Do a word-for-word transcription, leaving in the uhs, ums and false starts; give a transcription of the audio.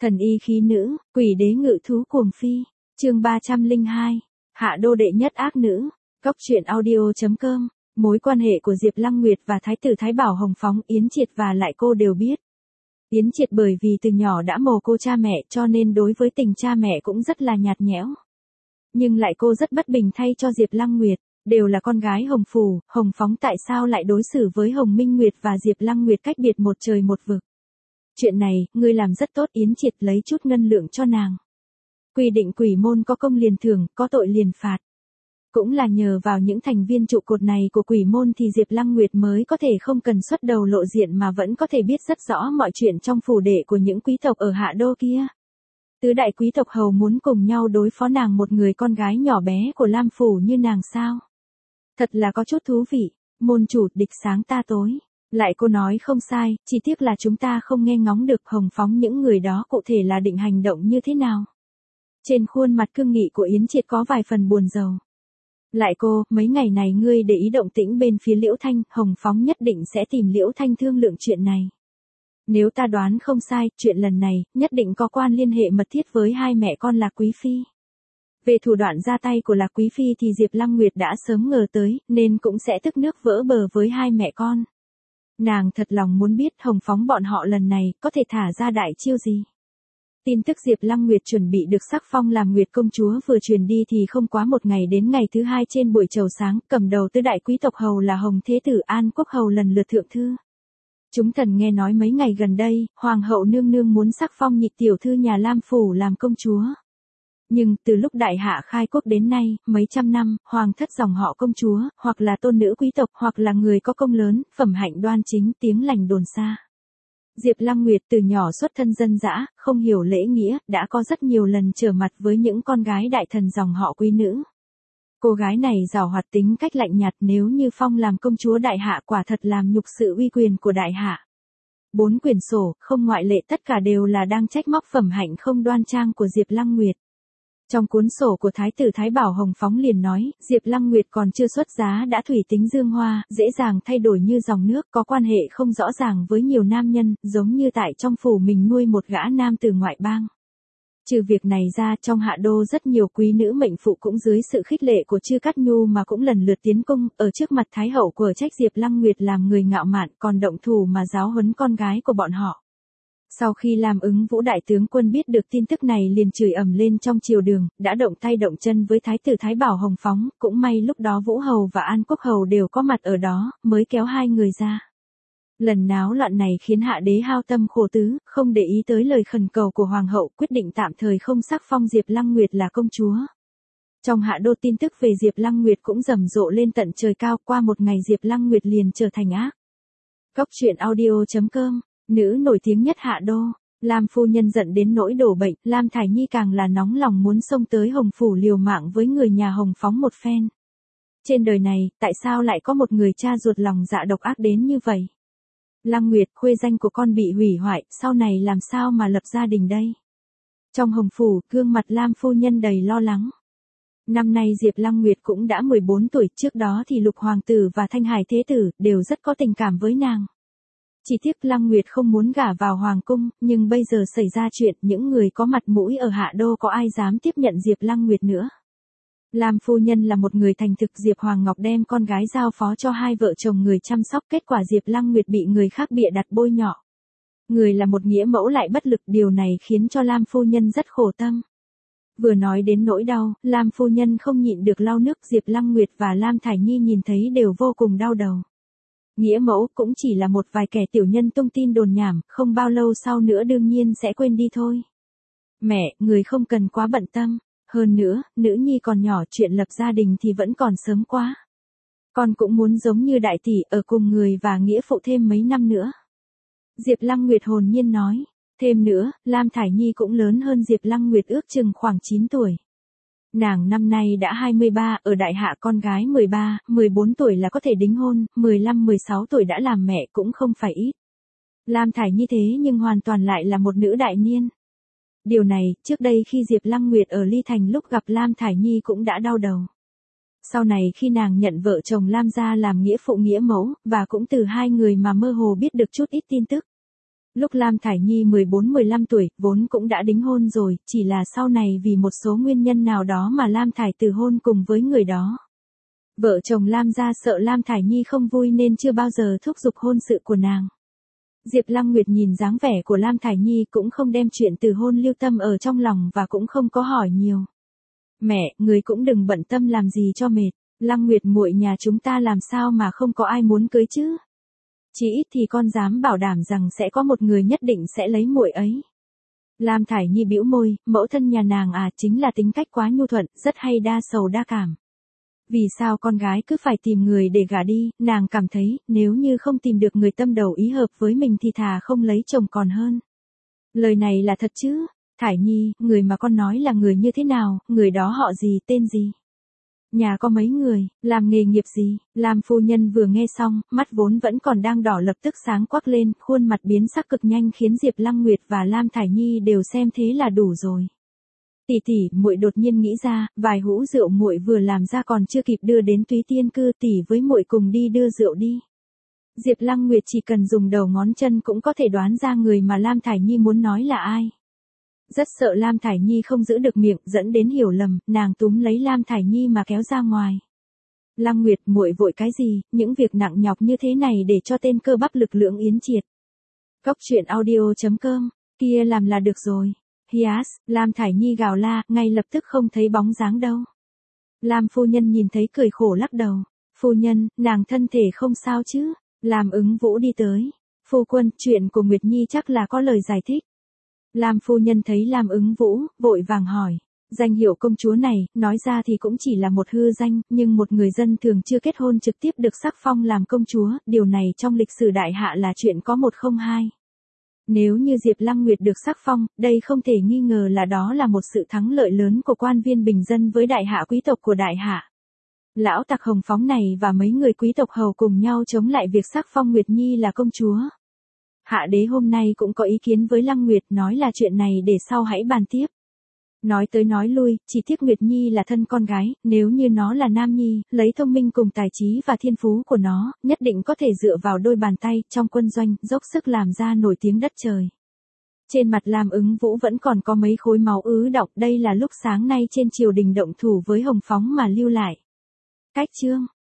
Thần y khí nữ, quỷ đế ngự thú cuồng phi. Chương ba trăm lẻ hai. Hạ đô đệ nhất ác nữ. Góc truyện audio chấm com. Mối quan hệ của Diệp Lăng Nguyệt và Thái tử Thái Bảo Hồng Phóng, Yến Triệt và lại cô đều biết. Yến Triệt bởi vì từ nhỏ đã mồ cô cha mẹ cho nên đối với tình cha mẹ cũng rất là nhạt nhẽo. Nhưng lại cô rất bất bình thay cho Diệp Lăng Nguyệt, đều là con gái Hồng Phủ, Hồng Phóng tại sao lại đối xử với Hồng Minh Nguyệt và Diệp Lăng Nguyệt cách biệt một trời một vực. Chuyện này, ngươi làm rất tốt. Yến Triệt lấy chút ngân lượng cho nàng. Quy định quỷ môn có công liền thưởng, có tội liền phạt. Cũng là nhờ vào những thành viên trụ cột này của quỷ môn thì Diệp Lăng Nguyệt mới có thể không cần xuất đầu lộ diện mà vẫn có thể biết rất rõ mọi chuyện trong phủ đệ của những quý tộc ở Hạ Đô kia. Tứ đại quý tộc hầu muốn cùng nhau đối phó nàng, một người con gái nhỏ bé của Lam Phủ như nàng sao? Thật là có chút thú vị. Môn chủ, địch sáng ta tối. Lại cô nói không sai, chỉ tiếc là chúng ta không nghe ngóng được Hồng Phóng những người đó cụ thể là định hành động như thế nào. Trên khuôn mặt cương nghị của Yến Triệt có vài phần buồn rầu. Lại cô, mấy ngày này ngươi để ý động tĩnh bên phía Liễu Thanh, Hồng Phóng nhất định sẽ tìm Liễu Thanh thương lượng chuyện này. Nếu ta đoán không sai, chuyện lần này, nhất định có quan liên hệ mật thiết với hai mẹ con Lạc Quý Phi. Về thủ đoạn ra tay của Lạc Quý Phi thì Diệp Lăng Nguyệt đã sớm ngờ tới, nên cũng sẽ tức nước vỡ bờ với hai mẹ con. Nàng thật lòng muốn biết Hồng Phóng bọn họ lần này có thể thả ra đại chiêu gì. Tin tức Diệp Lăng Nguyệt chuẩn bị được sắc phong làm Nguyệt công chúa vừa truyền đi thì không quá một ngày đến ngày thứ hai trên buổi chầu sáng, cầm đầu tứ đại quý tộc hầu là Hồng Thế Tử, An Quốc hầu lần lượt thượng thư. Chúng thần nghe nói mấy ngày gần đây, Hoàng hậu nương nương muốn sắc phong nhị tiểu thư nhà Lam Phủ làm công chúa. Nhưng, từ lúc đại hạ khai quốc đến nay, mấy trăm năm, hoàng thất dòng họ công chúa, hoặc là tôn nữ quý tộc, hoặc là người có công lớn, phẩm hạnh đoan chính, tiếng lành đồn xa. Diệp Lăng Nguyệt từ nhỏ xuất thân dân dã, không hiểu lễ nghĩa, đã có rất nhiều lần trở mặt với những con gái đại thần dòng họ quý nữ. Cô gái này giàu hoạt, tính cách lạnh nhạt, nếu như phong làm công chúa đại hạ quả thật làm nhục sự uy quyền của đại hạ. Bốn quyển sổ, không ngoại lệ, tất cả đều là đang trách móc phẩm hạnh không đoan trang của Diệp Lăng Nguyệt. Trong cuốn sổ của Thái tử Thái Bảo Hồng Phóng liền nói, Diệp Lăng Nguyệt còn chưa xuất giá đã thủy tính dương hoa, dễ dàng thay đổi như dòng nước, có quan hệ không rõ ràng với nhiều nam nhân, giống như tại trong phủ mình nuôi một gã nam từ ngoại bang. Trừ việc này ra, trong Hạ Đô rất nhiều quý nữ mệnh phụ cũng dưới sự khích lệ của Chư Cát Nhu mà cũng lần lượt tiến cung, ở trước mặt Thái hậu của trách Diệp Lăng Nguyệt làm người ngạo mạn, còn động thủ mà giáo huấn con gái của bọn họ. Sau khi Lam Ứng Vũ đại tướng quân biết được tin tức này liền chửi ầm lên trong triều đường, đã động tay động chân với Thái tử Thái Bảo Hồng Phóng, cũng may lúc đó Vũ hầu và An Quốc hầu đều có mặt ở đó, mới kéo hai người ra. Lần náo loạn này khiến hạ đế hao tâm khổ tứ, không để ý tới lời khẩn cầu của hoàng hậu, quyết định tạm thời không sắc phong Diệp Lăng Nguyệt là công chúa. Trong Hạ Đô tin tức về Diệp Lăng Nguyệt cũng rầm rộ lên tận trời cao, qua một ngày Diệp Lăng Nguyệt liền trở thành ác. Góc truyện audio chấm com. Nữ nổi tiếng nhất Hạ Đô, Lam phu nhân giận đến nỗi đổ bệnh, Lam Thải Nhi càng là nóng lòng muốn xông tới Hồng Phủ liều mạng với người nhà Hồng Phóng một phen. Trên đời này, tại sao lại có một người cha ruột lòng dạ độc ác đến như vậy? Lăng Nguyệt, khuê danh của con bị hủy hoại, sau này làm sao mà lập gia đình đây? Trong Hồng Phủ, gương mặt Lam phu nhân đầy lo lắng. Năm nay Diệp Lăng Nguyệt cũng đã mười bốn tuổi, trước đó thì Lục Hoàng tử và Thanh Hải Thế tử đều rất có tình cảm với nàng. Chỉ tiếc Lăng Nguyệt không muốn gả vào hoàng cung, nhưng bây giờ xảy ra chuyện, những người có mặt mũi ở Hạ Đô có ai dám tiếp nhận Diệp Lăng Nguyệt nữa. Lam phu nhân là một người thành thực, Diệp Hoàng Ngọc đem con gái giao phó cho hai vợ chồng người chăm sóc, kết quả Diệp Lăng Nguyệt bị người khác bịa đặt bôi nhọ. Người là một nghĩa mẫu lại bất lực, điều này khiến cho Lam phu nhân rất khổ tâm. Vừa nói đến nỗi đau, Lam phu nhân không nhịn được lau nước, Diệp Lăng Nguyệt và Lam Thải Nhi nhìn thấy đều vô cùng đau đầu. Nghĩa mẫu cũng chỉ là một vài kẻ tiểu nhân tung tin đồn nhảm, không bao lâu sau nữa đương nhiên sẽ quên đi thôi. Mẹ, người không cần quá bận tâm, hơn nữa, nữ nhi còn nhỏ, chuyện lập gia đình thì vẫn còn sớm quá. Con cũng muốn giống như đại tỷ, ở cùng người và nghĩa phụ thêm mấy năm nữa. Diệp Lăng Nguyệt hồn nhiên nói, thêm nữa, Lam Thải Nhi cũng lớn hơn Diệp Lăng Nguyệt ước chừng khoảng chín tuổi. Nàng năm nay đã hai mươi ba, ở đại hạ con gái mười ba, mười bốn tuổi là có thể đính hôn, mười lăm mười sáu tuổi đã làm mẹ cũng không phải ít. Lam Thải Nhi thế nhưng hoàn toàn lại là một nữ đại niên. Điều này, trước đây khi Diệp Lăng Nguyệt ở Ly Thành lúc gặp Lam Thải Nhi cũng đã đau đầu. Sau này khi nàng nhận vợ chồng Lam gia làm nghĩa phụ nghĩa mẫu, và cũng từ hai người mà mơ hồ biết được chút ít tin tức. Lúc Lam Thải Nhi mười bốn mười lăm tuổi, vốn cũng đã đính hôn rồi, chỉ là sau này vì một số nguyên nhân nào đó mà Lam Thải từ hôn cùng với người đó. Vợ chồng Lam gia sợ Lam Thải Nhi không vui nên chưa bao giờ thúc giục hôn sự của nàng. Diệp Lăng Nguyệt nhìn dáng vẻ của Lam Thải Nhi cũng không đem chuyện từ hôn lưu tâm ở trong lòng và cũng không có hỏi nhiều. Mẹ, người cũng đừng bận tâm làm gì cho mệt, Lăng Nguyệt muội nhà chúng ta làm sao mà không có ai muốn cưới chứ? Chỉ ít thì con dám bảo đảm rằng sẽ có một người nhất định sẽ lấy muội ấy. Lam Thải Nhi bĩu môi, mẫu thân nhà nàng à chính là tính cách quá nhu thuận, rất hay đa sầu đa cảm. Vì sao con gái cứ phải tìm người để gả đi, nàng cảm thấy, nếu như không tìm được người tâm đầu ý hợp với mình thì thà không lấy chồng còn hơn. Lời này là thật chứ? Thải Nhi, người mà con nói là người như thế nào, người đó họ gì, tên gì? Nhà có mấy người, làm nghề nghiệp gì? Lam phu nhân vừa nghe xong, mắt vốn vẫn còn đang đỏ lập tức sáng quắc lên, khuôn mặt biến sắc cực nhanh khiến Diệp Lăng Nguyệt và Lam Thải Nhi đều xem thế là đủ rồi. Tỷ tỷ, muội đột nhiên nghĩ ra, vài hũ rượu muội vừa làm ra còn chưa kịp đưa đến Túy Tiên Cư, tỷ với muội cùng đi đưa rượu đi. Diệp Lăng Nguyệt chỉ cần dùng đầu ngón chân cũng có thể đoán ra người mà Lam Thải Nhi muốn nói là ai. Rất sợ Lam Thải Nhi không giữ được miệng, dẫn đến hiểu lầm, nàng túm lấy Lam Thải Nhi mà kéo ra ngoài. Lăng Nguyệt, muội vội cái gì, những việc nặng nhọc như thế này để cho tên cơ bắp lực lưỡng yến triệt. Cốc truyện audio chấm com, kia làm là được rồi. Hias, Lam Thải Nhi gào la, ngay lập tức không thấy bóng dáng đâu. Lam phu nhân nhìn thấy cười khổ lắc đầu. Phu nhân, nàng thân thể không sao chứ? Lam Ứng Vũ đi tới. Phu quân, chuyện của Nguyệt Nhi chắc là có lời giải thích. Lam phu nhân thấy Lam Ứng Vũ, vội vàng hỏi. Danh hiệu công chúa này, nói ra thì cũng chỉ là một hư danh, nhưng một người dân thường chưa kết hôn trực tiếp được sắc phong làm công chúa, điều này trong lịch sử đại hạ là chuyện có một không hai. Nếu như Diệp Lăng Nguyệt được sắc phong, đây không thể nghi ngờ là đó là một sự thắng lợi lớn của quan viên bình dân với đại hạ quý tộc của đại hạ. Lão tặc Hồng Phóng này và mấy người quý tộc hầu cùng nhau chống lại việc sắc phong Nguyệt Nhi là công chúa. Hạ đế hôm nay cũng có ý kiến với Lăng Nguyệt, nói là chuyện này để sau hãy bàn tiếp. Nói tới nói lui, chỉ tiếc Nguyệt Nhi là thân con gái, nếu như nó là nam nhi, lấy thông minh cùng tài trí và thiên phú của nó, nhất định có thể dựa vào đôi bàn tay, trong quân doanh, dốc sức làm ra nổi tiếng đất trời. Trên mặt Lam Ứng Vũ vẫn còn có mấy khối máu ứ đọng, đây là lúc sáng nay trên triều đình động thủ với Hồng Phóng mà lưu lại. Cách chương